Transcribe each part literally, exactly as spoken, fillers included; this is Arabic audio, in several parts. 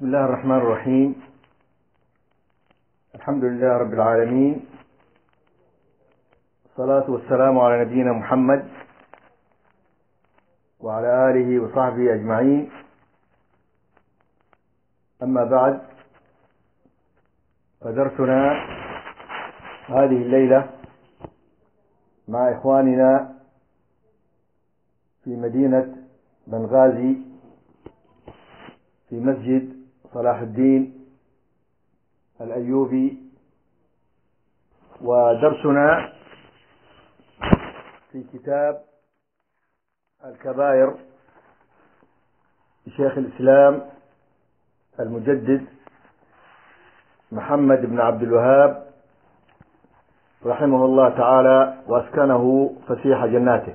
بسم الله الرحمن الرحيم. الحمد لله رب العالمين، الصلاة والسلام على نبينا محمد وعلى آله وصحبه أجمعين. أما بعد، فدرسنا هذه الليلة مع إخواننا في مدينة بنغازي في مسجد صلاح الدين الأيوبي، ودرسنا في كتاب الكبائر لشيخ الإسلام المجدد محمد بن عبد الوهاب رحمه الله تعالى وأسكنه فسيح جناته.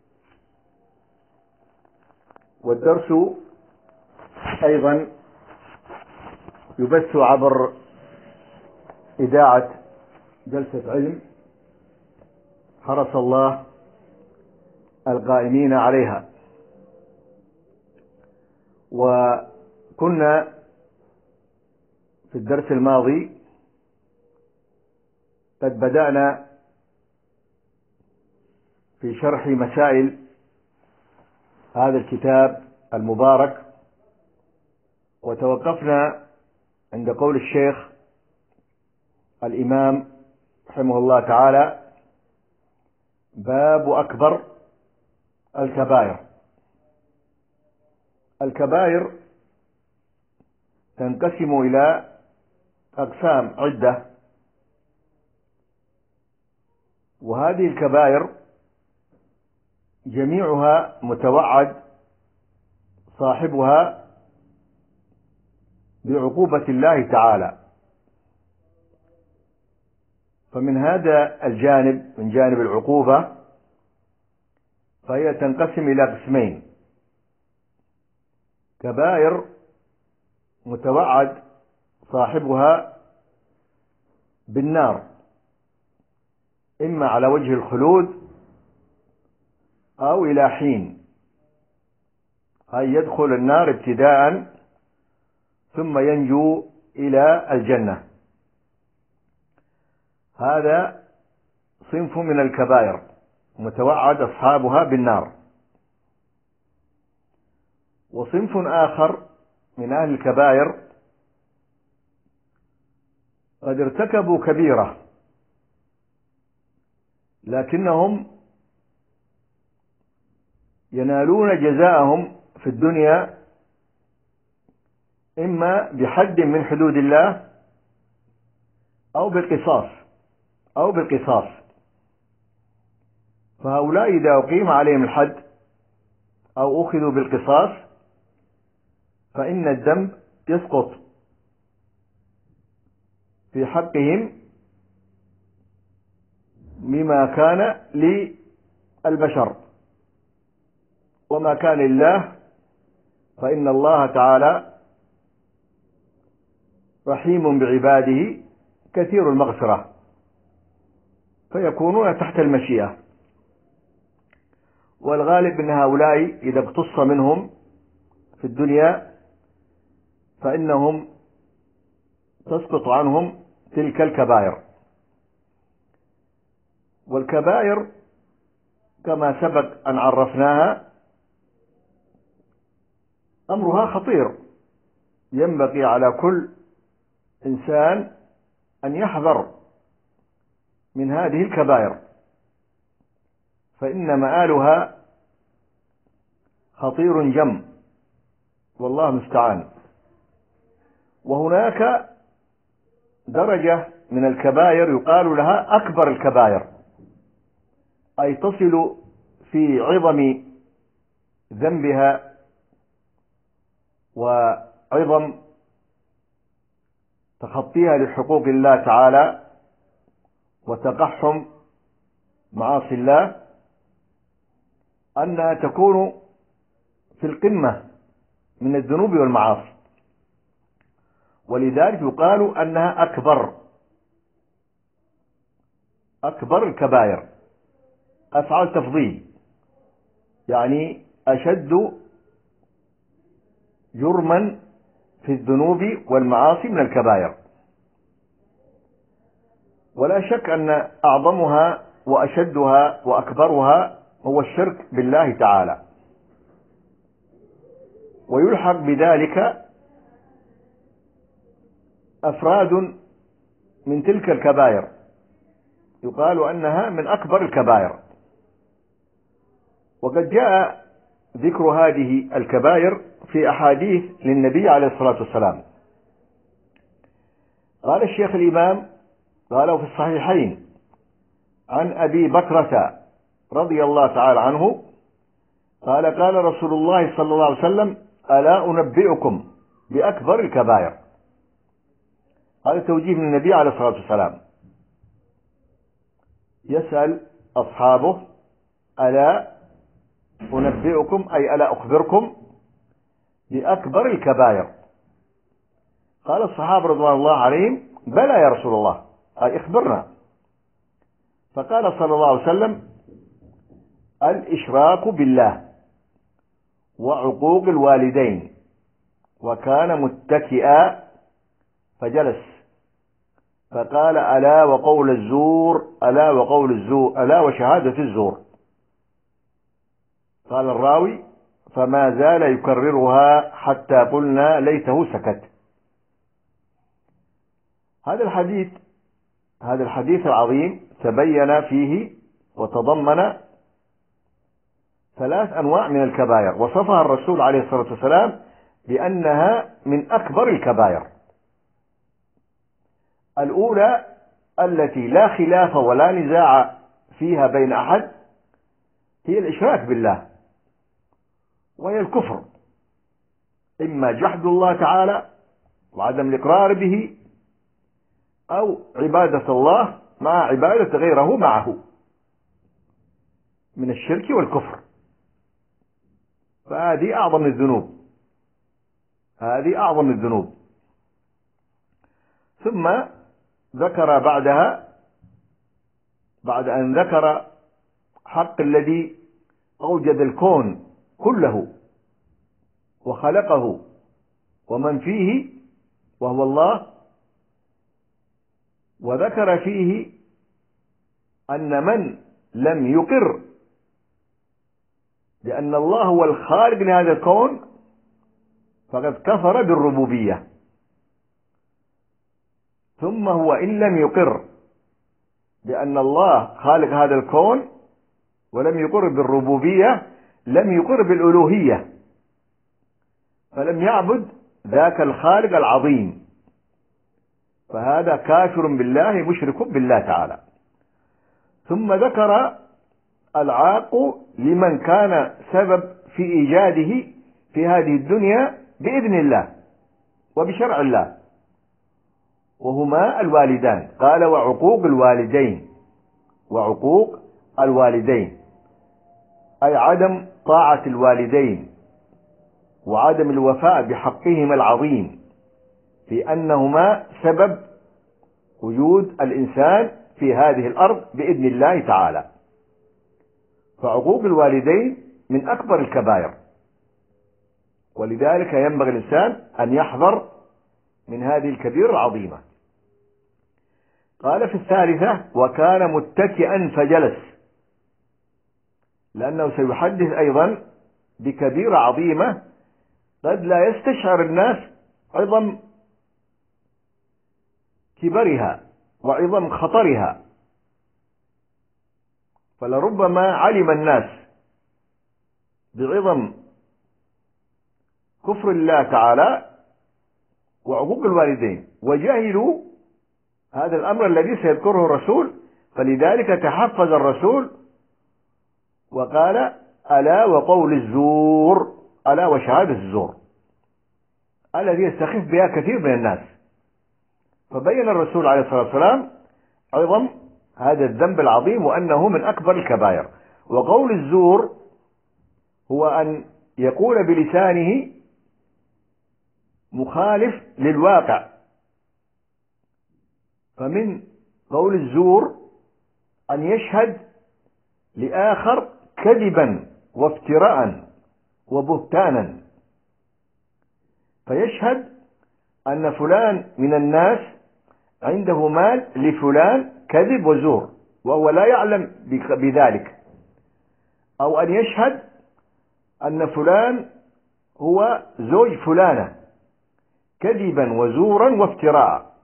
والدرس أيضا يبث عبر إذاعة جلسة علم، حرس الله القائمين عليها. وكنا في الدرس الماضي قد بدأنا في شرح مسائل هذا الكتاب المبارك، وتوقفنا عند قول الشيخ الإمام رحمه الله تعالى: باب أكبر الكبائر. الكبائر تنقسم إلى أقسام عدة، وهذه الكبائر جميعها متوعد صاحبها بعقوبة الله تعالى. فمن هذا الجانب، من جانب العقوبة، فهي تنقسم إلى قسمين: كبائر متوعد صاحبها بالنار، إما على وجه الخلود أو إلى حين، أي يدخل النار ابتداء ثم ينجو إلى الجنة. هذا صنف من الكبائر متوعد أصحابها بالنار. وصنف آخر من أهل الكبائر قد ارتكبوا كبيرة، لكنهم ينالون جزاءهم في الدنيا إما بحد من حدود الله أو بالقصاص أو بالقصاص. فهؤلاء إذا أقيم عليهم الحد أو أخذوا بالقصاص فإن الذنب يسقط في حقهم مما كان للبشر، وما كان لله فإن الله تعالى رحيم بعباده كثير المغفرة، فيكونون تحت المشيئة. والغالب أن هؤلاء إذا اقتص منهم في الدنيا فإنهم تسقط عنهم تلك الكبائر. والكبائر كما سبق أن عرفناها أمرها خطير، ينبغي على كل إنسان أن يحذر من هذه الكبائر، فإن مآلها خطير جم، والله المستعان. وهناك درجة من الكبائر يقال لها أكبر الكبائر، أي تصل في عظم ذنبها وعظم تخطيها لحقوق الله تعالى وتقحم معاصي الله، أنها تكون في القمة من الذنوب والمعاصي، ولذلك يقال أنها أكبر أكبر الكبائر. أفعال تفضيل، يعني أشد جرما في الذنوب والمعاصي من الكبائر، ولا شك أن أعظمها وأشدها وأكبرها هو الشرك بالله تعالى، ويلحق بذلك أفراد من تلك الكبائر يقال أنها من أكبر الكبائر. وقد جاء ذكر هذه الكبائر في أحاديث للنبي عليه الصلاة والسلام. قال الشيخ الإمام قالوا في الصحيحين عن أبي بكرة رضي الله تعالى عنه قال قال رسول الله صلى الله عليه وسلم ألا أنبئكم بأكبر الكبائر. هذا توجيه من النبي عليه الصلاة والسلام، يسأل أصحابه ألا أنبئكم أي ألا أخبركم بأكبر الكبائر. قال الصحابة رضوان الله عليهم بلى يا رسول الله أي اخبرنا. فقال صلى الله عليه وسلم الإشراك بالله وعقوق الوالدين. وكان متكئا فجلس فقال ألا وقول الزور ألا وقول الزور ألا وشهادة الزور. قال الراوي فما زال يكررها حتى قلنا ليته سكت. هذا الحديث هذا الحديث العظيم تبين فيه وتضمن ثلاث أنواع من الكبائر وصفها الرسول عليه الصلاة والسلام بأنها من أكبر الكبائر. الأولى التي لا خلاف ولا نزاع فيها بين أحد هي الإشراك بالله، وهي الكفر، إما جحد الله تعالى وعدم الإقرار به أو عبادة الله مع عبادة غيره معه من الشرك والكفر. فهذه أعظم الذنوب هذه أعظم الذنوب. ثم ذكر بعدها بعد أن ذكر حق الذي أوجد الكون كله وخلقه ومن فيه وهو الله، وذكر فيه أن من لم يقر بأن الله هو الخالق لهذا الكون فقد كفر بالربوبية. ثم هو إن لم يقر بأن الله خالق هذا الكون ولم يقر بالربوبية لم يقر بالألوهية، فلم يعبد ذاك الخالق العظيم، فهذا كافر بالله مشرك بالله تعالى. ثم ذكر العاق لمن كان سبب في إيجاده في هذه الدنيا بإذن الله وبشرع الله، وهما الوالدان. قال وعقوق الوالدين وعقوق الوالدين أي عدم طاعة الوالدين وعدم الوفاء بحقهما العظيم في أنهما سبب وجود الإنسان في هذه الأرض بإذن الله تعالى. فعقوق الوالدين من أكبر الكبائر، ولذلك ينبغي الإنسان أن يحذر من هذه الكبيرة العظيمة. قال في الثالثة وكان متكئا فجلس، لأنه سيحدث أيضا بكبيرة عظيمة قد لا يستشعر الناس عظم كبرها وعظم خطرها، فلربما علم الناس بعظم كفر الله تعالى وعقوق الوالدين وجهلوا هذا الأمر الذي سيذكره الرسول، فلذلك تحفظ الرسول وقال ألا وقول الزور ألا وشهادة الزور الذي يستخف بها كثير من الناس. فبين الرسول عليه الصلاة والسلام عظم هذا الذنب العظيم وأنه من أكبر الكبائر. وقول الزور هو أن يقول بلسانه مخالف للواقع، فمن قول الزور أن يشهد لآخر كذبا وافتراء وبهتانا، فيشهد أن فلان من الناس عنده مال لفلان كذب وزور وهو لا يعلم بذلك، أو أن يشهد أن فلان هو زوج فلانة كذبا وزورا وافتراء،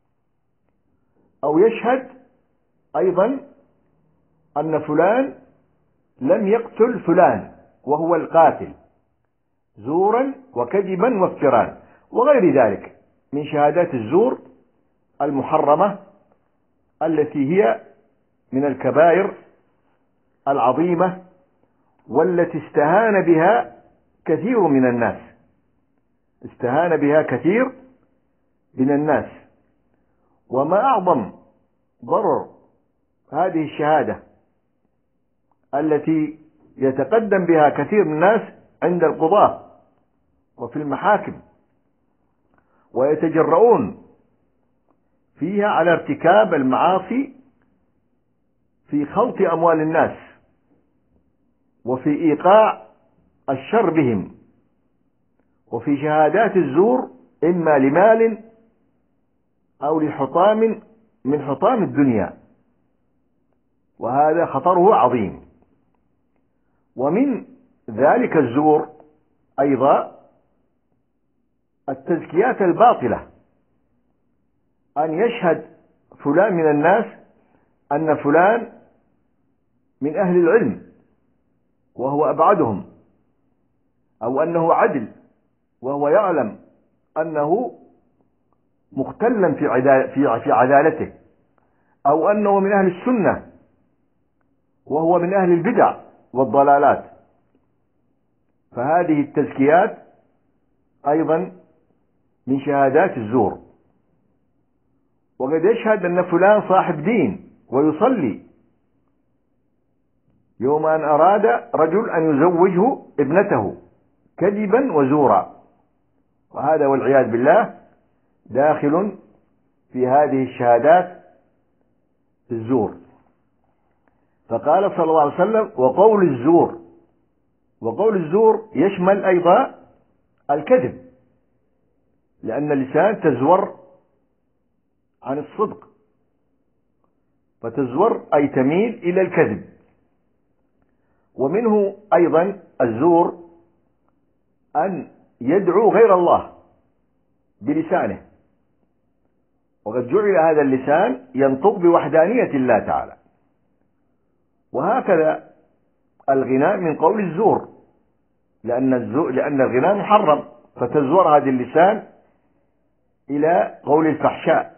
أو يشهد أيضا أن فلان لم يقتل فلان وهو القاتل زورا وكذبا وافتراء، وغير ذلك من شهادات الزور المحرمة التي هي من الكبائر العظيمة والتي استهان بها كثير من الناس استهان بها كثير من الناس. وما أعظم ضرر هذه الشهادة التي يتقدم بها كثير من الناس عند القضاة وفي المحاكم ويتجرؤون فيها على ارتكاب المعاصي في خلط أموال الناس وفي إيقاع الشر بهم، وفي شهادات الزور إما لمال أو لحطام من حطام الدنيا، وهذا خطره عظيم. ومن ذلك الزور أيضا التزكيات الباطلة، أن يشهد فلان من الناس أن فلان من أهل العلم وهو أبعدهم، أو أنه عدل وهو يعلم أنه مختلا في في عدالته، أو أنه من أهل السنة وهو من أهل البدع والضلالات. فهذه التزكيات أيضا من شهادات الزور. وقد يشهد أن فلان صاحب دين ويصلي، يوم أن أراد رجل أن يزوجه ابنته كذبا وزورا، وهذا والعياذ بالله داخل في هذه الشهادات الزور. فقال صلى الله عليه وسلم: وقول الزور. وقول الزور يشمل أيضا الكذب، لأن اللسان تزور عن الصدق، فتزور أي تميل إلى الكذب. ومنه أيضا الزور أن يدعو غير الله بلسانه، وقد جعل هذا اللسان ينطق بوحدانية الله تعالى. وهكذا الغناء من قول الزور، لأن الزور لأن الغناء محرم، فتزور هذا اللسان إلى قول الفحشاء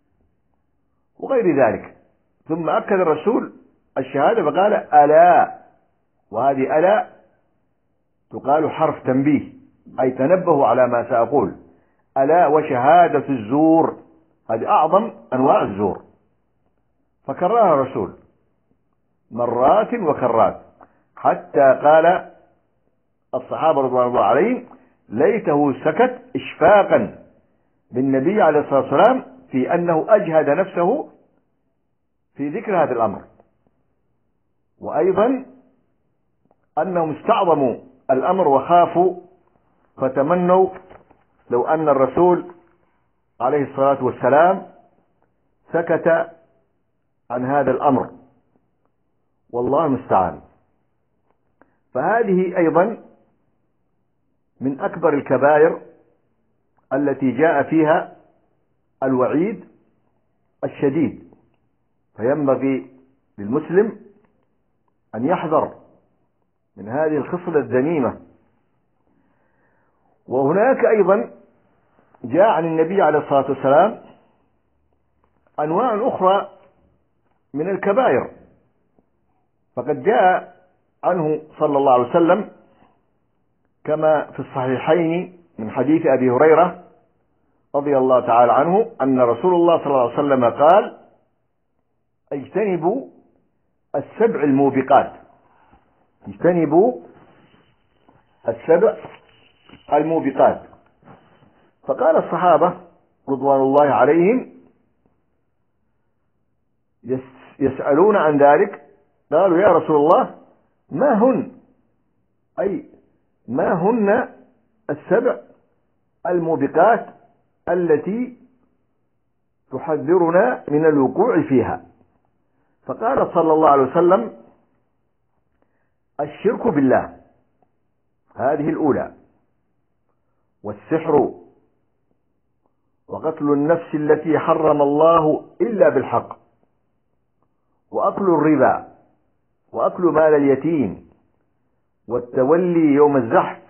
وغير ذلك. ثم أكد الرسول الشهادة فقال: ألا. وهذه ألا تقال حرف تنبيه، أي تنبهوا على ما سأقول. ألا وشهادة الزور، هذه أعظم أنواع الزور. فكررها الرسول مرات وكرات، حتى قال الصحابة رضوان الله عليهم: ليته سكت إشفاقا بالنبي عليه الصلاة والسلام في أنه أجهد نفسه في ذكر هذا الأمر. وأيضا أنهم استعظموا الأمر وخافوا، فتمنوا لو أن الرسول عليه الصلاة والسلام سكت عن هذا الأمر، والله المستعان. فهذه أيضا من أكبر الكبائر التي جاء فيها الوعيد الشديد، فينبغي للمسلم أن يحذر من هذه الخصلة الذميمة. وهناك أيضا جاء عن النبي عليه الصلاة والسلام أنواع أخرى من الكبائر، فقد جاء عنه صلى الله عليه وسلم كما في الصحيحين من حديث أبي هريرة رضي الله تعالى عنه أن رسول الله صلى الله عليه وسلم قال: اجتنبوا السبع الموبقات. اجتنبوا السبع الموبقات. فقال الصحابة رضوان الله عليهم يسألون عن ذلك، قالوا: يا رسول الله ما هن، أي ما هن السبع الموبقات التي تحذرنا من الوقوع فيها. فقال صلى الله عليه وسلم: الشرك بالله، هذه الأولى، والسحر، وقتل النفس التي حرم الله إلا بالحق، وأكل الربا، وأكل مال اليتيم، والتولي يوم الزحف،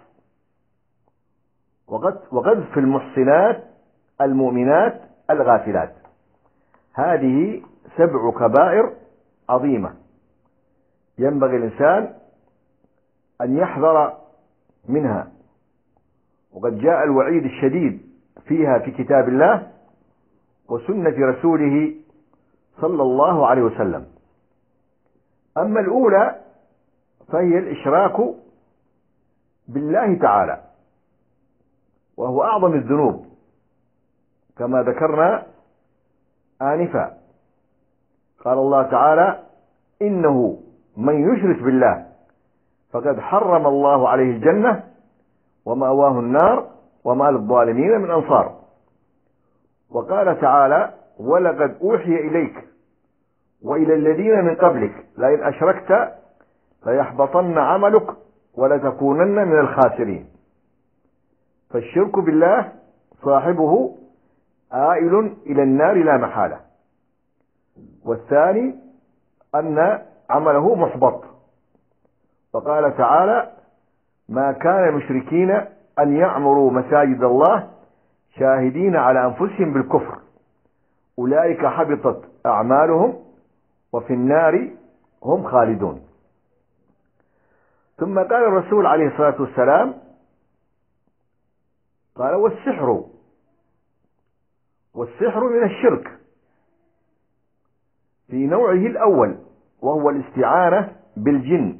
وقذف المحصنات المؤمنات الغافلات. هذه سبع كبائر عظيمة ينبغي الإنسان أن يحذر منها، وقد جاء الوعيد الشديد فيها في كتاب الله وسنة رسوله صلى الله عليه وسلم. أما الأولى فهي الإشراك بالله تعالى، وهو أعظم الذنوب كما ذكرنا آنفا. قال الله تعالى: إنه من يشرك بالله فقد حرم الله عليه الجنة ومأواه النار وما للظالمين من أنصار. وقال تعالى: ولقد أوحي إليك وإلى الذين من قبلك لئن أشركت ليحبطن عملك ولتكونن من الخاسرين. فالشرك بالله صاحبه آئل إلى النار لا محالة. والثاني أن عمله محبط. وقال تعالى: ما كان المشركين أن يعمروا مساجد الله شاهدين على أنفسهم بالكفر أولئك حبطت أعمالهم وفي النار هم خالدون. ثم قال الرسول عليه الصلاة والسلام: قال: والسحر، والسحر من الشرك في نوعه الأول، وهو الاستعانة بالجن،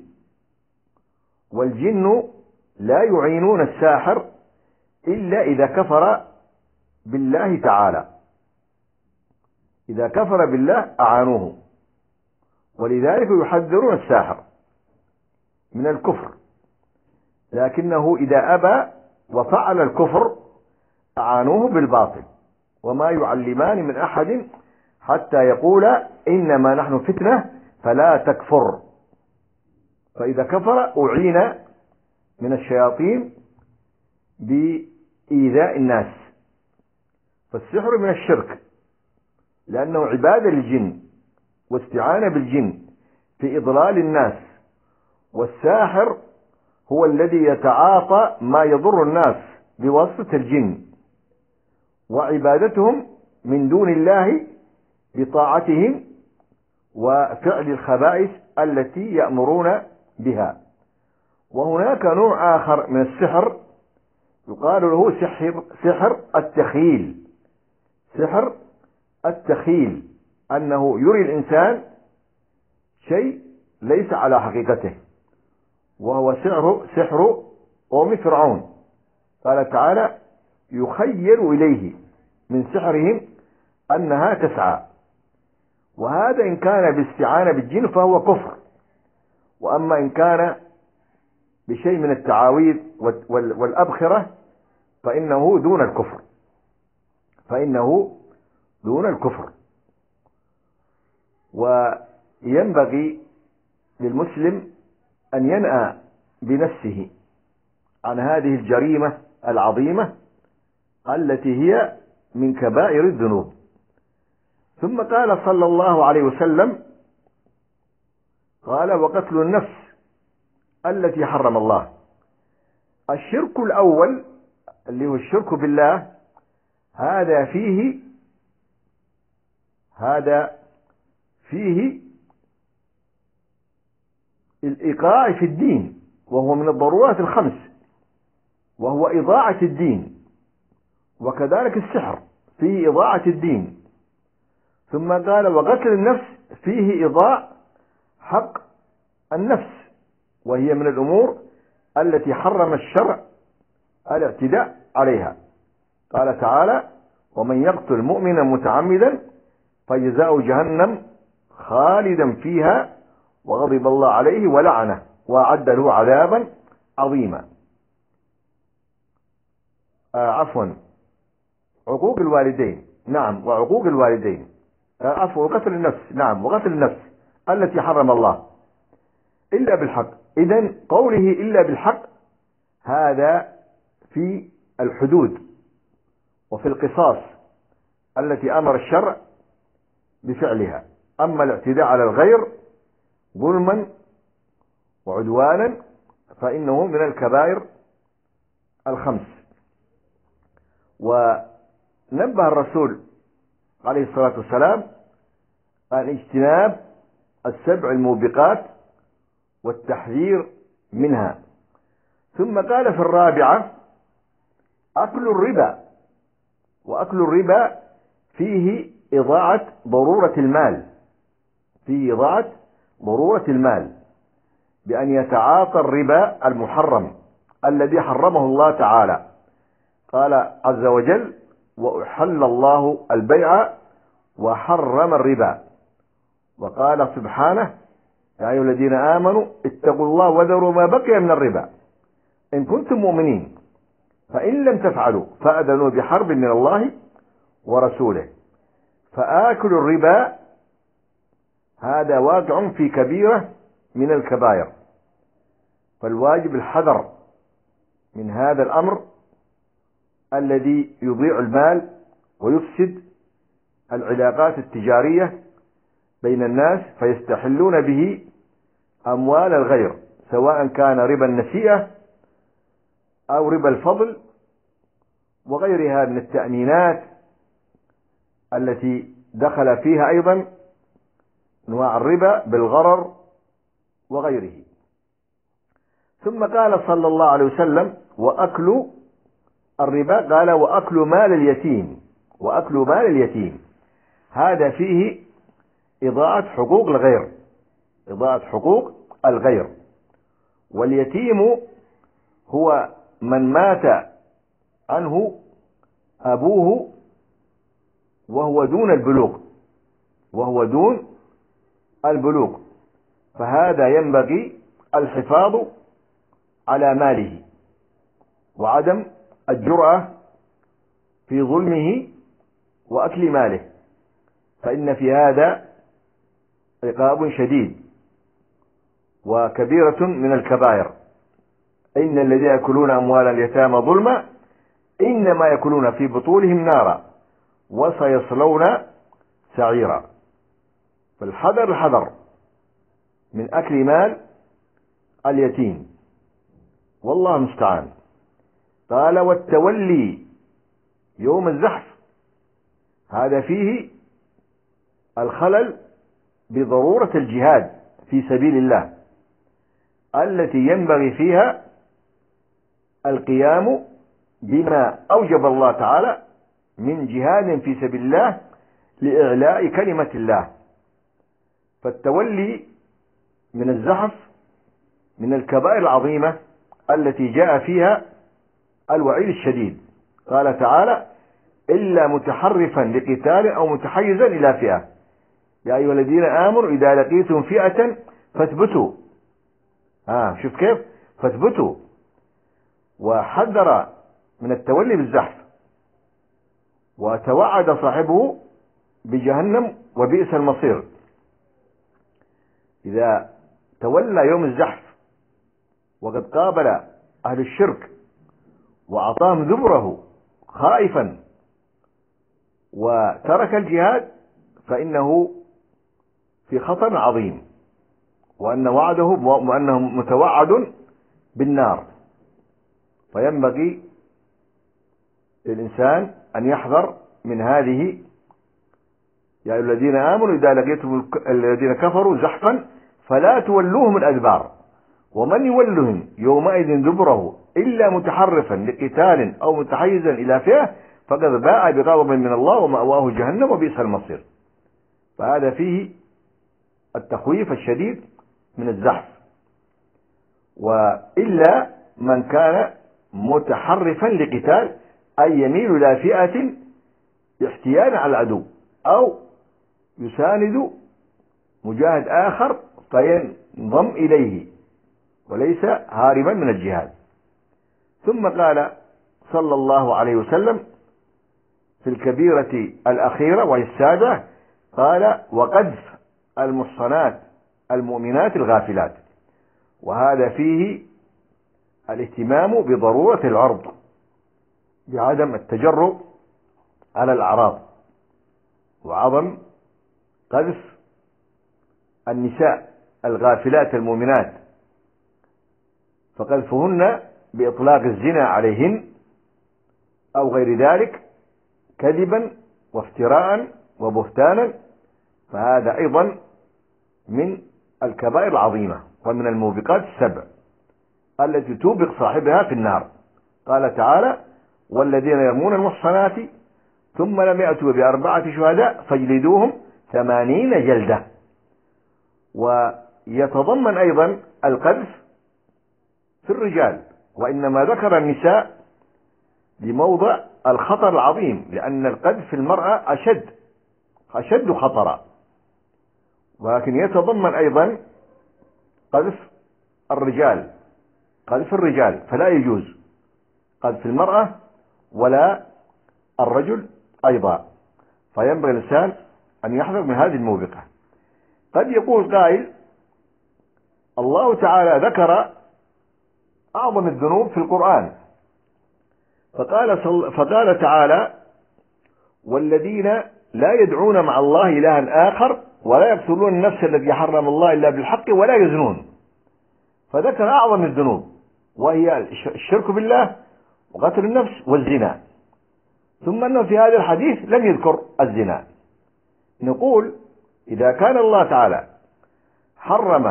والجن لا يعينون الساحر إلا إذا كفر بالله تعالى. إذا كفر بالله أعانوه، ولذلك يحذرون الساحر من الكفر، لكنه إذا أبى وفعل الكفر أعانوه بالباطل. وما يعلمان من أحد حتى يقولا إنما نحن فتنة فلا تكفر. فإذا كفر أعين من الشياطين بإيذاء الناس. فالسحر من الشرك لأنه عبادة للجن واستعانة بالجن في إضلال الناس. والساحر هو الذي يتعاطى ما يضر الناس بواسطة الجن، وعبادتهم من دون الله بطاعتهم وفعل الخبائث التي يأمرون بها. وهناك نوع آخر من السحر يقال له سحر سحر التخيل. سحر التخيل أنه يري الإنسان شيء ليس على حقيقته، وهو سحر سحر قوم فرعون. قال تعالى: يخيل إليه من سحرهم أنها تسعى. وهذا إن كان باستعانة بالجن فهو كفر. وأما إن كان بشيء من التعاويذ والأبخرة فإنه دون الكفر فإنه دون الكفر. وينبغي للمسلم أن ينأى بنفسه عن هذه الجريمة العظيمة التي هي من كبائر الذنوب. ثم قال صلى الله عليه وسلم: قال: وقتل النفس التي حرم الله. الشرك الأول اللي هو الشرك بالله هذا فيه هذا فيه الإيقاع في الدين، وهو من الضرورات الخمس، وهو إضاعة الدين. وكذلك السحر فيه إضاعة الدين. ثم قال: وقتل النفس فيه إضاع حق النفس، وهي من الأمور التي حرم الشرع الاعتداء عليها. قال تعالى: ومن يقتل مؤمنا متعمدا فجزاؤه جهنم خالدا فيها وغضب الله عليه ولعنه وأعد له عذابا عظيما. آه عفوا عقوق الوالدين، نعم، وعقوق الوالدين، عفوا وقتل النفس، نعم، وقتل النفس التي حرم الله إلا بالحق. إذن قوله إلا بالحق هذا في الحدود وفي القصاص التي أمر الشرع بفعلها. أما الاعتداء على الغير ظلما وعدوانا فإنه من الكبائر الخمس. ونبه الرسول عليه الصلاة والسلام عن اجتناب السبع الموبقات والتحذير منها. ثم قال في الرابعة أكل الربا، وأكل الربا فيه إضاعة ضرورة المال، فيه إضاعة ضرورة المال بأن يتعاطى الربا المحرم الذي حرمه الله تعالى. قال عز وجل وأحل الله البيع وحرم الربا. وقال سبحانه يا أيها الذين آمنوا اتقوا الله وذروا ما بقي من الربا إن كنتم مؤمنين فإن لم تفعلوا فأذنوا بحرب من الله ورسوله. فآكل الربا هذا واقع في كبيرة من الكبائر، فالواجب الحذر من هذا الأمر الذي يضيع المال ويفسد العلاقات التجارية بين الناس فيستحلون به أموال الغير، سواء كان ربا النسيئة أو ربا الفضل وغيرها من التأمينات التي دخل فيها أيضا أنواع الربا بالغرر وغيره. ثم قال صلى الله عليه وسلم وأكل الربا، قال وأكل مال اليتيم، وأكل مال اليتيم هذا فيه إضاعة حقوق الغير، إضاعة حقوق الغير. واليتيم هو من مات عنه أبوه وهو دون البلوغ، وهو دون البلوغ، فهذا ينبغي الحفاظ على ماله وعدم الجرأة في ظلمه وأكل ماله، فإن في هذا عقاب شديد وكبيرة من الكبائر. إن الذين يأكلون أموال اليتامى ظلما إنما يأكلون في بطونهم نارا وسيصلون سعيرا. فالحذر الحذر من أكل مال اليتيم، والله المستعان. قال والتولي يوم الزحف هذا فيه الخلل بضرورة الجهاد في سبيل الله التي ينبغي فيها القيام بما أوجب الله تعالى من جهاد في سبيل الله لإعلاء كلمة الله. فالتولي من الزحف من الكبائر العظيمة التي جاء فيها الوعيد الشديد. قال تعالى إلا متحرفا لقتال أو متحيزا إلى فئة يا أيها الذين آمنوا إذا لقيتم فئة فاثبتوا. آه شوف كيف فاثبتوا، وحذر من التولي بالزحف وتوعد صاحبه بجهنم وبئس المصير. إذا تولى يوم الزحف وقد قابل أهل الشرك وأعطاهم ذبره خائفا وترك الجهاد فإنه في خطر عظيم، وأن وعده وأنه متوعد بالنار. فينبغي للإنسان أن يحذر من هذه يا أيها الذين آمنوا إذا لقيتم الذين كفروا زحفا فلا تولوهم الأدبار ومن يولهم يومئذ دبره إلا متحرفا لقتال أو متحيزا إلى فئة فقد باء بغضب من الله ومأواه جهنم وبئس المصير. فهذا فيه التخويف الشديد من الزحف. وإلا من كان متحرفا لقتال أي يميل إلى فئة احتيالا على العدو أو يساند مجاهد آخر فينضم إليه وليس هاربا من الجهاد. ثم قال صلى الله عليه وسلم في الكبيرة الأخيرة وهي السابعة، قال وقذف المحصنات المؤمنات الغافلات، وهذا فيه الاهتمام بضرورة العرض بعدم التجرؤ على الأعراض، وعظم قذف النساء الغافلات المؤمنات، فقذفهن بإطلاق الزنا عليهن أو غير ذلك كذبا وافتراء وبهتانا، فهذا أيضا من الكبائر العظيمة ومن الموبقات السبع التي توبق صاحبها في النار. قال تعالى والذين يرمون المحصنات ثم لم يأتوا بأربعة شهداء فاجلدوهم ثمانين جلدة. ويتضمن أيضا القذف في الرجال، وإنما ذكر النساء لموضع الخطر العظيم، لأن القذف في المرأة أشد أشد خطرا، ولكن يتضمن أيضا قذف الرجال قذف الرجال فلا يجوز قذف المرأة ولا الرجل أيضا، فينبغي الإنسان أن يحذر من هذه الموبقة. قد يقول قائل الله تعالى ذكر أعظم الذنوب في القرآن، فقال, فقال تعالى والذين لا يدعون مع الله إلها آخر ولا يقتلون النفس التي حرم الله إلا بالحق ولا يزنون، فذكر أعظم الذنوب وهي الشرك بالله وقتل النفس والزنا، ثم أنه في هذا الحديث لم يذكر الزنا. نقول إذا كان الله تعالى حرم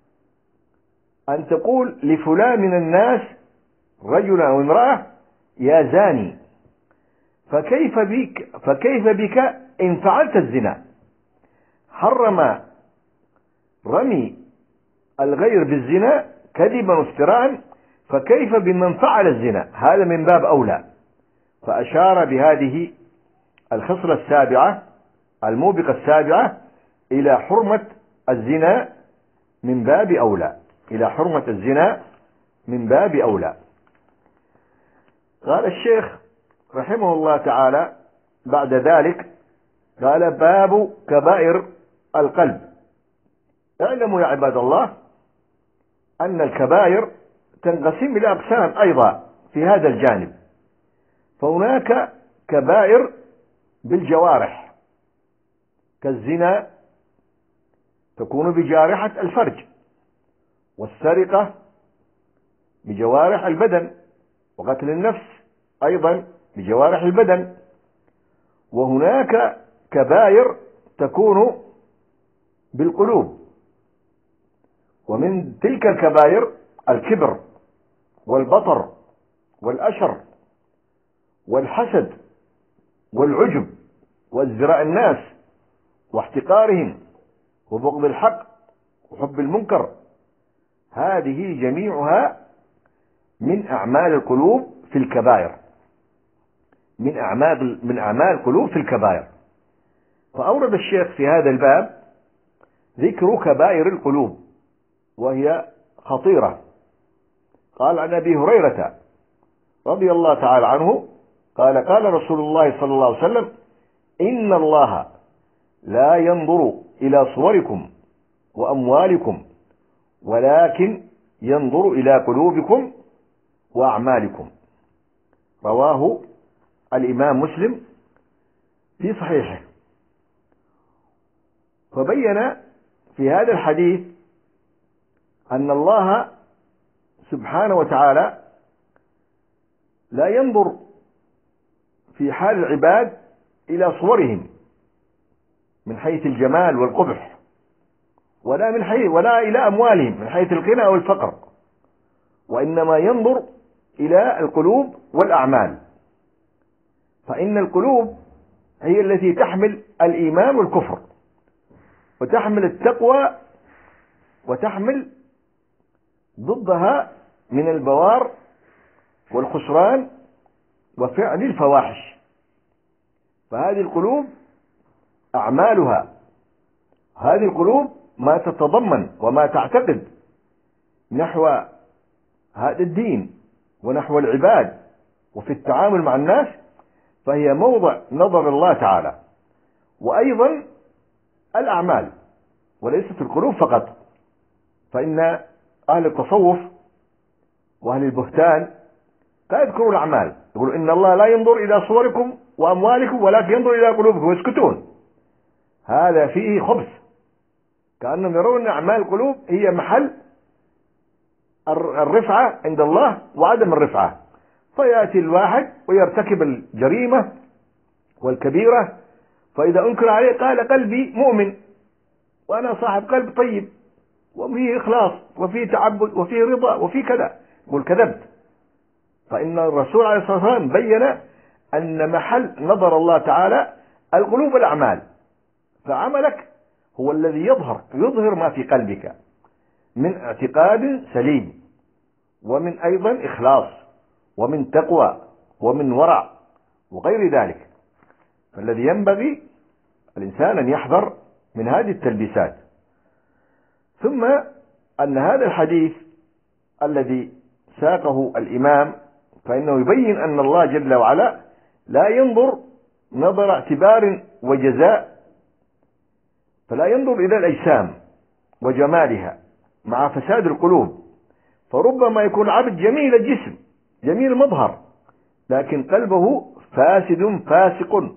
أن تقول لفلان من الناس رجلا أو امرأة يا زاني، فكيف بك فكيف بك إن فعلت الزنا؟ حرم رمي الغير بالزنا كذبا وافتراء، فكيف بمن فعل الزنا؟ هذا من باب أولى. فأشار بهذه الخصلة السابعة الموبقة السابعة إلى حرمة الزنا من باب أولى إلى حرمة الزنا من باب أولى. قال الشيخ رحمه الله تعالى بعد ذلك، قال باب كبائر القلب. اعلموا يا عباد الله أن الكبائر تنقسم إلى أقسام أيضا في هذا الجانب، فهناك كبائر بالجوارح كالزنا تكون بجارحة الفرج، والسرقة بجوارح البدن، وقتل النفس أيضا بجوارح البدن. وهناك كبائر تكون بالقلوب، ومن تلك الكبائر الكبر والبطر والأشر والحسد والعجب وازدراء الناس واحتقارهم وبغض الحق وحب المنكر، هذه جميعها من أعمال القلوب في الكبائر من أعمال من أعمال القلوب في الكبائر. فأورد الشيخ في هذا الباب ذكر كبائر القلوب وهي خطيرة. قال عن أبي هريرة رضي الله تعالى عنه قال قال رسول الله صلى الله عليه وسلم إن الله لا ينظر إلى صوركم وأموالكم ولكن ينظر إلى قلوبكم وأعمالكم. رواه الإمام مسلم في صحيحه. فبين في هذا الحديث أن الله سبحانه وتعالى لا ينظر في حال العباد إلى صورهم من حيث الجمال والقبح، ولا من حيث ولا إلى أموالهم من حيث الغنى أو الفقر، وإنما ينظر إلى القلوب والأعمال. فإن القلوب هي التي تحمل الإيمان والكفر، وتحمل التقوى، وتحمل ضدها من البوار والخسران وفعل الفواحش. فهذه القلوب أعمالها، هذه القلوب ما تتضمن وما تعتقد نحو هذا الدين ونحو العباد وفي التعامل مع الناس، فهي موضع نظر الله تعالى، وأيضا الأعمال وليست القلوب فقط. فإن أهل التصوف وأهل البهتان لا يذكروا الأعمال، يقولوا إن الله لا ينظر إلى صوركم وأموالكم ولكن ينظر إلى قلوبكم ويسكتون. هذا فيه خبث، كأنهم يرون أن أعمال القلوب هي محل الرفعة عند الله وعدم الرفعة، فيأتي الواحد ويرتكب الجريمة والكبيرة، فإذا أنكر عليه قال قلبي مؤمن وأنا صاحب قلب طيب وفيه إخلاص وفيه تعبد وفيه رضا وفيه كذا، يقول كذبت. فإن الرسول عليه الصلاة والسلام بين أن محل نظر الله تعالى القلوب والأعمال، فعملك هو الذي يظهر يظهر ما في قلبك من اعتقاد سليم، ومن أيضا إخلاص، ومن تقوى، ومن ورع وغير ذلك. فالذي ينبغي الإنسان أن يحذر من هذه التلبيسات. ثم أن هذا الحديث الذي ساقه الإمام فإنه يبين أن الله جل وعلا لا ينظر نظر اعتبار وجزاء، فلا ينظر إلى الأجسام وجمالها مع فساد القلوب، فربما يكون عبد جميل الجسم جميل المظهر لكن قلبه فاسد فاسق،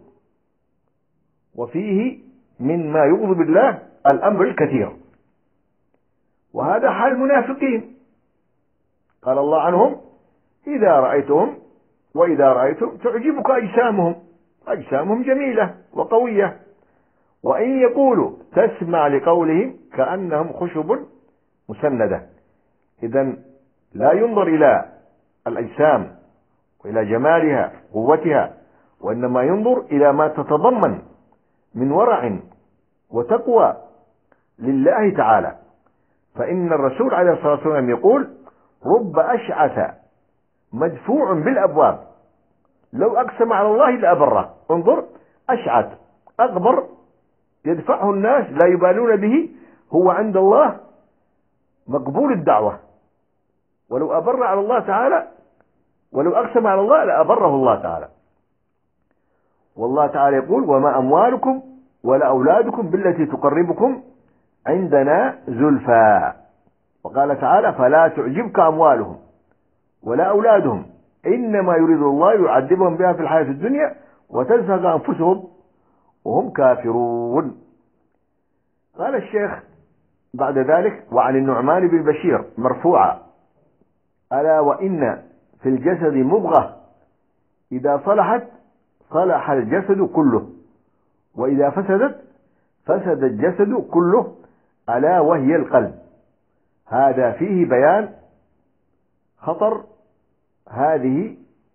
وفيه مما يغضب الله الأمر الكثير. وهذا حال المنافقين، قال الله عنهم إذا رأيتهم وإذا رأيتم تعجبك أجسامهم، أجسامهم جميلة وقوية، وإن يقولوا تسمع لقولهم كأنهم خشب مسندة. إذن لا ينظر إلى الأجسام وإلى جمالها قوتها، وإنما ينظر إلى ما تتضمن من ورع وتقوى لله تعالى. فإن الرسول عليه الصلاة والسلام يقول رب أشعث مدفوع بالأبواب لو أقسم على الله لأبره. انظر، أشعث أغبر يدفعه الناس لا يبالون به، هو عند الله مقبول الدعوة، ولو أبر على الله تعالى ولو أقسم على الله لأبره الله تعالى. والله تعالى يقول وما أموالكم ولا أولادكم بالتي تقربكم عندنا زلفى. وقال تعالى فلا تعجبك أموالهم ولا أولادهم إنما يريد الله يعذبهم بها في الحياة الدنيا وتزهق أنفسهم وهم كافرون. قال الشيخ بعد ذلك وعن النعمان بن بشير مرفوعا ألا وإن في الجسد مضغة إذا صلحت صلح الجسد كله وإذا فسدت فسد الجسد كله ألا وهي القلب. هذا فيه بيان خطر هذه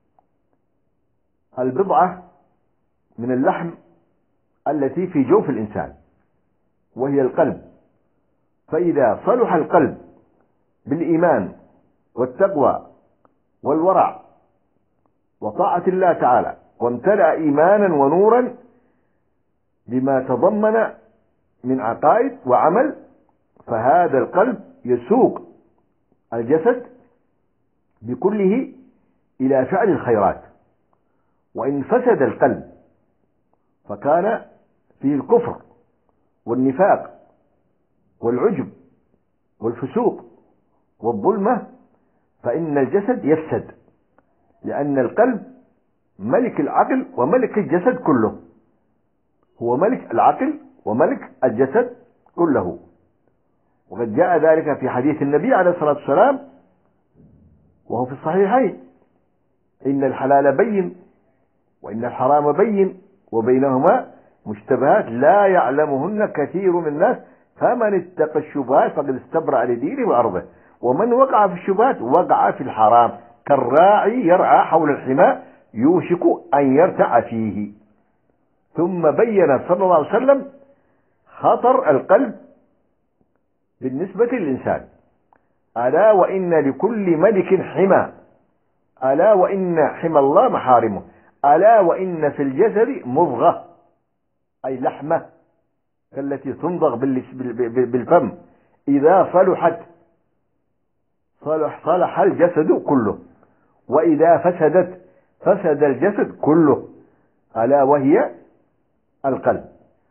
البضعة من اللحم التي في جوف الإنسان وهي القلب. فإذا صلح القلب بالإيمان والتقوى والورع وطاعة الله تعالى وامتلأ إيمانا ونورا بما تضمن من عقائد وعمل، فهذا القلب يسوق الجسد بكله إلى فعل الخيرات. وإن فسد القلب فكان فيه الكفر والنفاق والعجب والفسوق والظلمة، فإن الجسد يفسد، لأن القلب ملك العقل وملك الجسد كله، هو ملك العقل وملك الجسد كله. وقد جاء ذلك في حديث النبي عليه الصلاة والسلام وهو في الصحيحين إن الحلال بين وإن الحرام بين وبينهما مشتبهات لا يعلمهن كثير من الناس فمن اتقى الشبهات فقد استبرأ لدينه وعرضه ومن وقع في الشبهات وقع في الحرام كالراعي يرعى حول الحمى يوشك أن يرتع فيه. ثم بين صلى الله عليه وسلم خطر القلب بالنسبة للإنسان. ألا وإن لكل ملك حمى ألا وإن حمى الله محارمه ألا وإن في الجسد مضغة أي لحمة التي تمضغ بالفم إذا صلحت صلح, صلح الجسد كله وإذا فسدت فسد الجسد كله. ألا وهي القلب.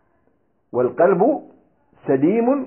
والقلب سليم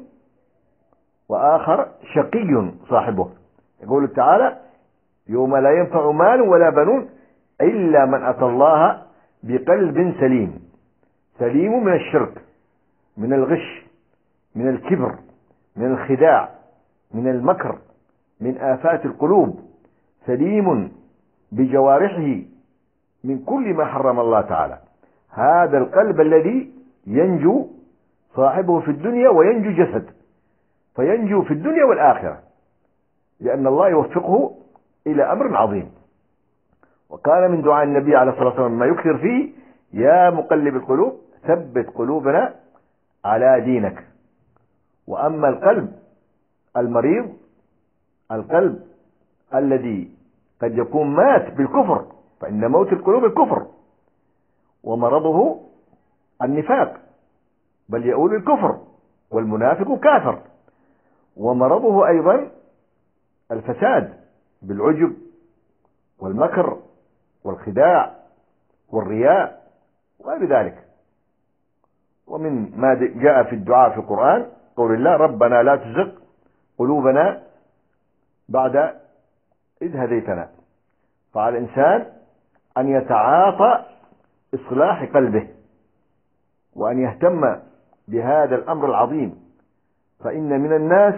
وآخر شقي صاحبه. يقول تعالى يوم لا ينفع مال ولا بنون إلا من أتى الله بقلب سليم. سليم من الشرك، من الغش، من الكبر، من الخداع، من المكر، من آفات القلوب. سليم بجوارحه من كل ما حرم الله تعالى. هذا القلب الذي ينجو صاحبه في الدنيا وينجو جسد، فينجو في الدنيا والآخرة، لأن الله يوفقه إلى أمر عظيم. وكان من دعاء النبي عليه الصلاة والسلام ما يكثر فيه: يا مقلب القلوب ثبت قلوبنا على دينك. وأما القلب المريض، القلب الذي قد يكون مات بالكفر، فإن موت القلوب الكفر، ومرضه النفاق، بل يؤول الكفر، والمنافق كافر. ومرضه أيضا الفساد بالعجب والمكر والخداع والرياء وغير ذلك. ومن ما جاء في الدعاء في القرآن قول الله: ربنا لا تزغ قلوبنا بعد إذ هديتنا. فعلى الإنسان أن يتعاطى إصلاح قلبه، وأن يهتم بهذا الأمر العظيم، فإن من الناس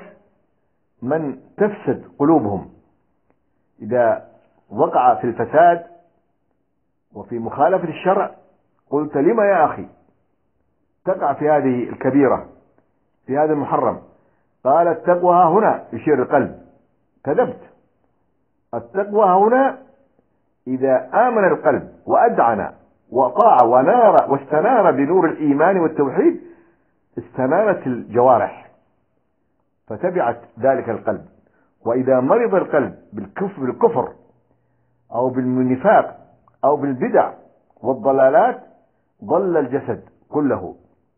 من تفسد قلوبهم إذا وقع في الفساد وفي مخالفة الشرع. قلت: لما يا أخي تقع في هذه الكبيرة، في هذا المحرم؟ قال: التقوى هنا، يشير القلب. كذبت. التقوى هنا إذا آمن القلب وأدعن وطاع ونار واستنار بنور الإيمان والتوحيد، استنارت الجوارح فتبعت ذلك القلب. وإذا مرض القلب بالكفر, بالكفر أو بالنفاق أو بالبدع والضلالات ضل الجسد كله.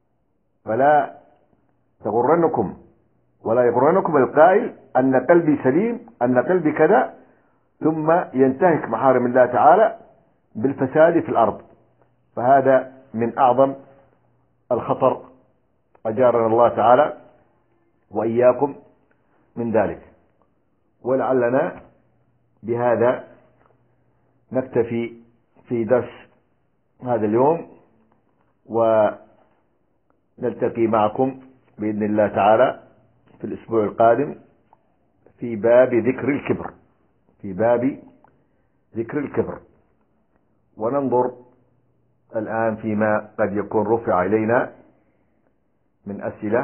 فلا تغرنكم ولا يغرنكم القائل أن قلبي سليم، أن قلبي كذا، ثم ينتهك محارم الله تعالى بالفساد في الأرض. فهذا من أعظم الخطر، أجارنا الله تعالى وإياكم من ذلك. ولعلنا بهذا نكتفي في درس هذا اليوم، ونلتقي معكم بإذن الله تعالى في الأسبوع القادم في باب ذكر الكبر، في باب ذكر الكبر. وننظر الآن فيما قد يكون رفع إلينا من أسئلة.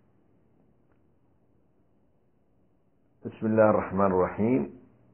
بسم الله الرحمن الرحيم.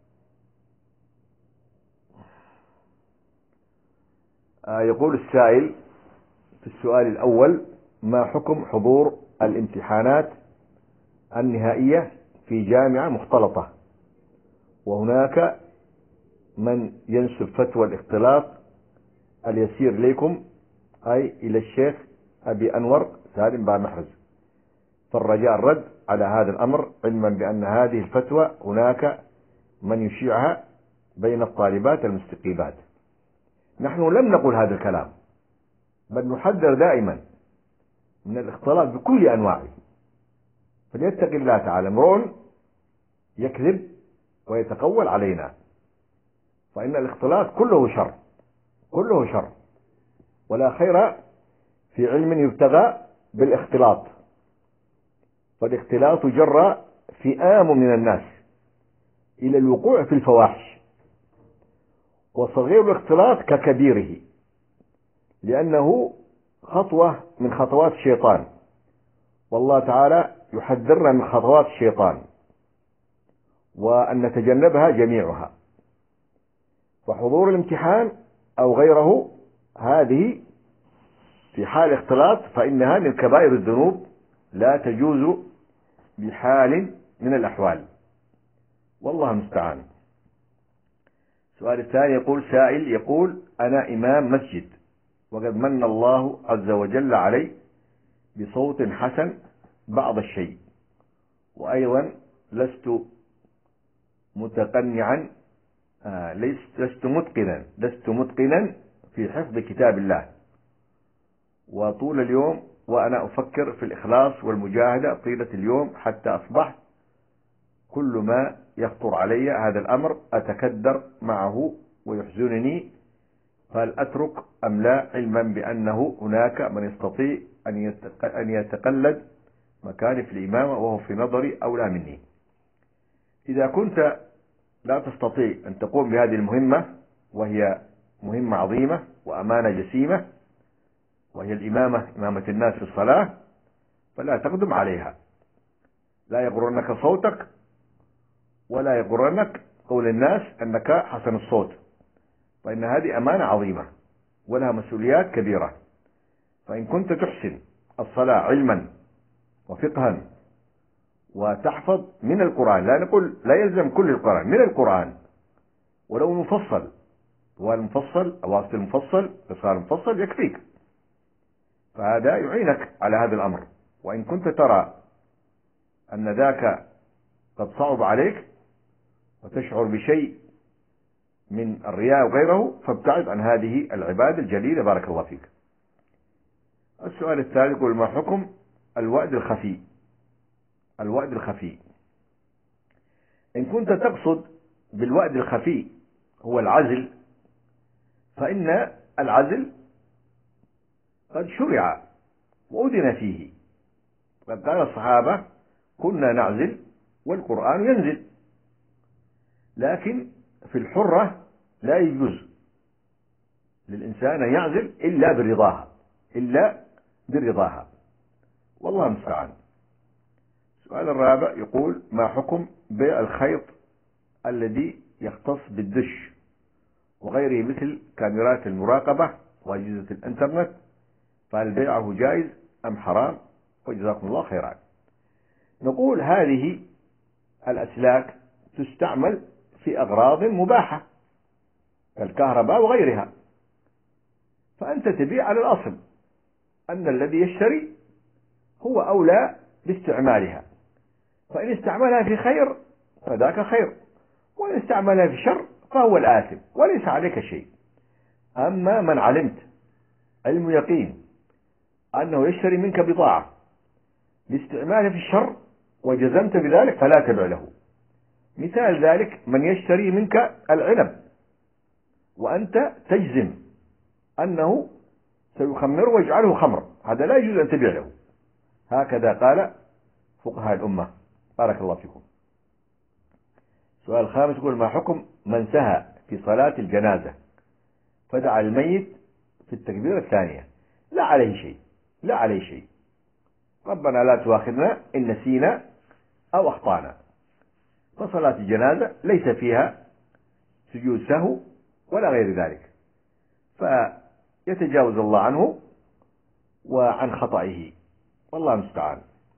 آه يقول السائل في السؤال الأول: ما حكم حضور الامتحانات النهائية في جامعة مختلطة، وهناك من ينسب فتوى الاختلاط اليسير إليكم، أي إلى الشيخ أبي أنور سالم بن محرز، فالرجاء الرد على هذا الأمر، علما بأن هذه الفتوى هناك من يشيعها بين الطالبات المستقيمات. نحن لم نقل هذا الكلام، بل نحذر دائما من الاختلاط بكل أنواعه. فليتق الله تعالى امرؤ يكذب ويتقول علينا، فإن الاختلاط كله شر، كله شر، ولا خير في علم يبتغى بالاختلاط. فالاختلاط جر فئام من الناس إلى الوقوع في الفواحش، وصغير الاختلاط ككبيره، لأنه خطوة من خطوات الشيطان، والله تعالى يحذرنا من خطوات الشيطان وأن نتجنبها جميعها. فحضور الامتحان أو غيره هذه في حال اختلاط فإنها من كبائر الذنوب، لا تجوز بحال من الأحوال، والله المستعان. السؤال الثاني يقول سائل يقول: أنا إمام مسجد، وقد من الله عز وجل علي بصوت حسن بعض الشيء، وأيضا لست متقنعا آه لست متقنا لست متقنا في حفظ كتاب الله، وطول اليوم وأنا أفكر في الإخلاص والمجاهدة طيلة اليوم حتى أصبحت كل ما يخطر علي هذا الأمر أتكدر معه ويحزنني، فهل أترك أم لا، علما بأنه هناك من يستطيع أن يتقلد مكاني في الإمامة وهو في نظري أولى مني. إذا كنت لا تستطيع أن تقوم بهذه المهمة، وهي مهمة عظيمة وأمانة جسيمة، وهي الإمامة، إمامة الناس في الصلاة، فلا تقدم عليها. لا يغرنك صوتك، ولا يغرنك قول الناس أنك حسن الصوت، فإن هذه أمانة عظيمة ولها مسؤوليات كبيرة. فإن كنت تحسن الصلاة علما وفقها وتحفظ من القرآن، لا نقول لا يلزم كل القرآن، من القرآن ولو مفصل، طوال المفصل، أواسط المفصل، قصار المفصل يكفيك، فهذا يعينك على هذا الأمر. وإن كنت ترى أن ذاك قد صعب عليك وتشعر بشيء من الرياء وغيره، فابتعد عن هذه العبادة الجليلة بارك الله فيك. السؤال الثالث يقول: ما حكم الوأد الخفي؟ الوأد الخفي، إن كنت تقصد بالوأد الخفي هو العزل، فإن العزل قد شرع وأذن فيه، قد قال الصحابة: كنا نعزل والقرآن ينزل. لكن في الحرة لا يجوز للإنسان أن يعزل إلا برضاها، إلا برضاها، والله المستعان. السؤال الرابع يقول: ما حكم بيع الخيط الذي يختص بالدش وغيره مثل كاميرات المراقبة وأجهزة الإنترنت، فهل بيعه جائز أم حرام؟ وجزاكم الله خيرا. نقول هذه الأسلاك تستعمل في أغراض مباحة كالكهرباء وغيرها، فأنت تبيع على الأصل أن الذي يشتري هو أولى باستعمالها، فإن استعملها في خير فذاك خير، وإن استعملها في شر فهو الآثم وليس عليك شيء. أما من علمت علم يقين أنه يشتري منك بضاعة لاستعمالها في الشر وجزمت بذلك فلا تبع له. مثال ذلك من يشتري منك العنب وأنت تجزم أنه سيخمر ويجعله خمر، هذا لا يجوز أن تبيع له. هكذا قال فقهاء الأمة بارك الله فيكم. السؤال الخامس يقول: ما حكم من سهى في صلاة الجنازة فدعا الميت في التكبيرة الثانية؟ لا عليه شيء، لا عليه شيء. ربنا لا تؤاخذنا إن نسينا أو أخطأنا، فصلاة الجنازة ليس فيها سجود سهو ولا غير ذلك، فيتجاوز الله عنه وعن خطئه، والله المستعان.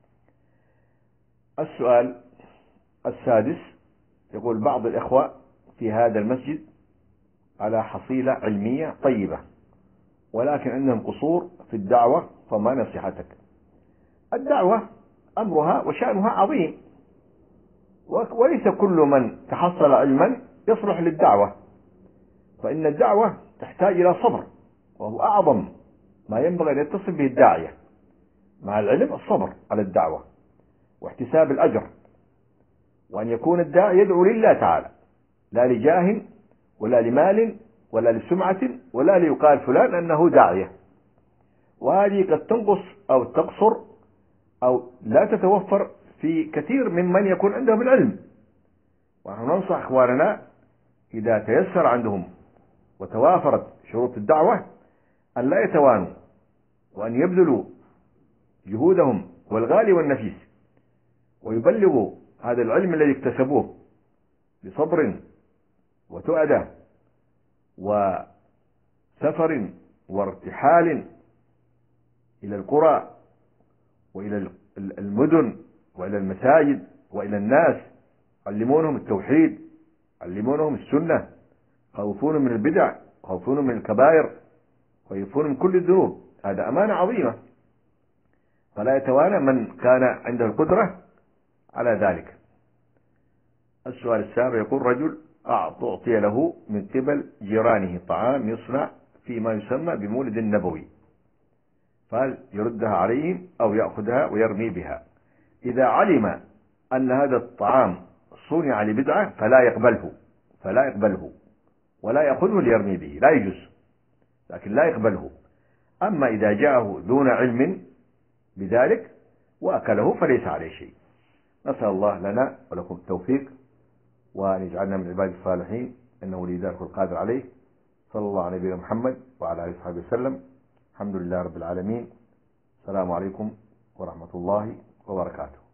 السؤال السادس يقول: بعض الإخوة في هذا المسجد على حصيلة علمية طيبة، ولكن عندهم قصور في الدعوة، فما نصيحتك؟ الدعوة أمرها وشأنها عظيم، وليس كل من تحصل علما يصلح للدعوة، فإن الدعوة تحتاج إلى صبر، وهو أعظم ما ينبغي أن يتصل به الداعية مع العلم، الصبر على الدعوة واحتساب الأجر، وأن يكون الداعي يدعو لله تعالى، لا لجاه ولا لمال ولا لسمعة ولا ليقال فلان أنه داعية، وهذه قد تنقص أو تقصر أو لا تتوفر في كثير ممن يكون عندهم العلم. ونحن ننصح إخواننا إذا تيسر عندهم وتوافرت شروط الدعوة أن لا يتوانوا، وأن يبذلوا جهودهم والغالي والنفيس، ويبلغوا هذا العلم الذي اكتسبوه بصبر وتؤدة وسفر وارتحال إلى القرى وإلى المدن وإلى المساجد وإلى الناس، علمونهم التوحيد، علمونهم السنة، خوفونهم من البدع، خوفونهم من الكبائر، خوفونهم من كل الذنوب. هذا أمانة عظيمة، فلا يتوانى من كان عنده القدرة على ذلك. السؤال السابع يقول: رجل أعطي له من قبل جيرانه طعام يصنع فيما يسمى بمولد النبوي، فهل يردها عليهم أو يأخذها ويرمي بها؟ إذا علم أن هذا الطعام صنع لبدعة فلا يقبله فلا يقبله ولا يأخذه ليرمي به، لا يجوز، لكن لا يقبله. أما إذا جاءه دون علم بذلك وأكله فليس عليه شيء. نسأل الله لنا ولكم التوفيق، وأن يجعلنا من عباد الصالحين، إنه ولي ذلك القادر عليه. صلى الله على نبينا محمد وعلى آله وصحبه وسلم. الحمد لله رب العالمين. السلام عليكم ورحمة الله وبركاته.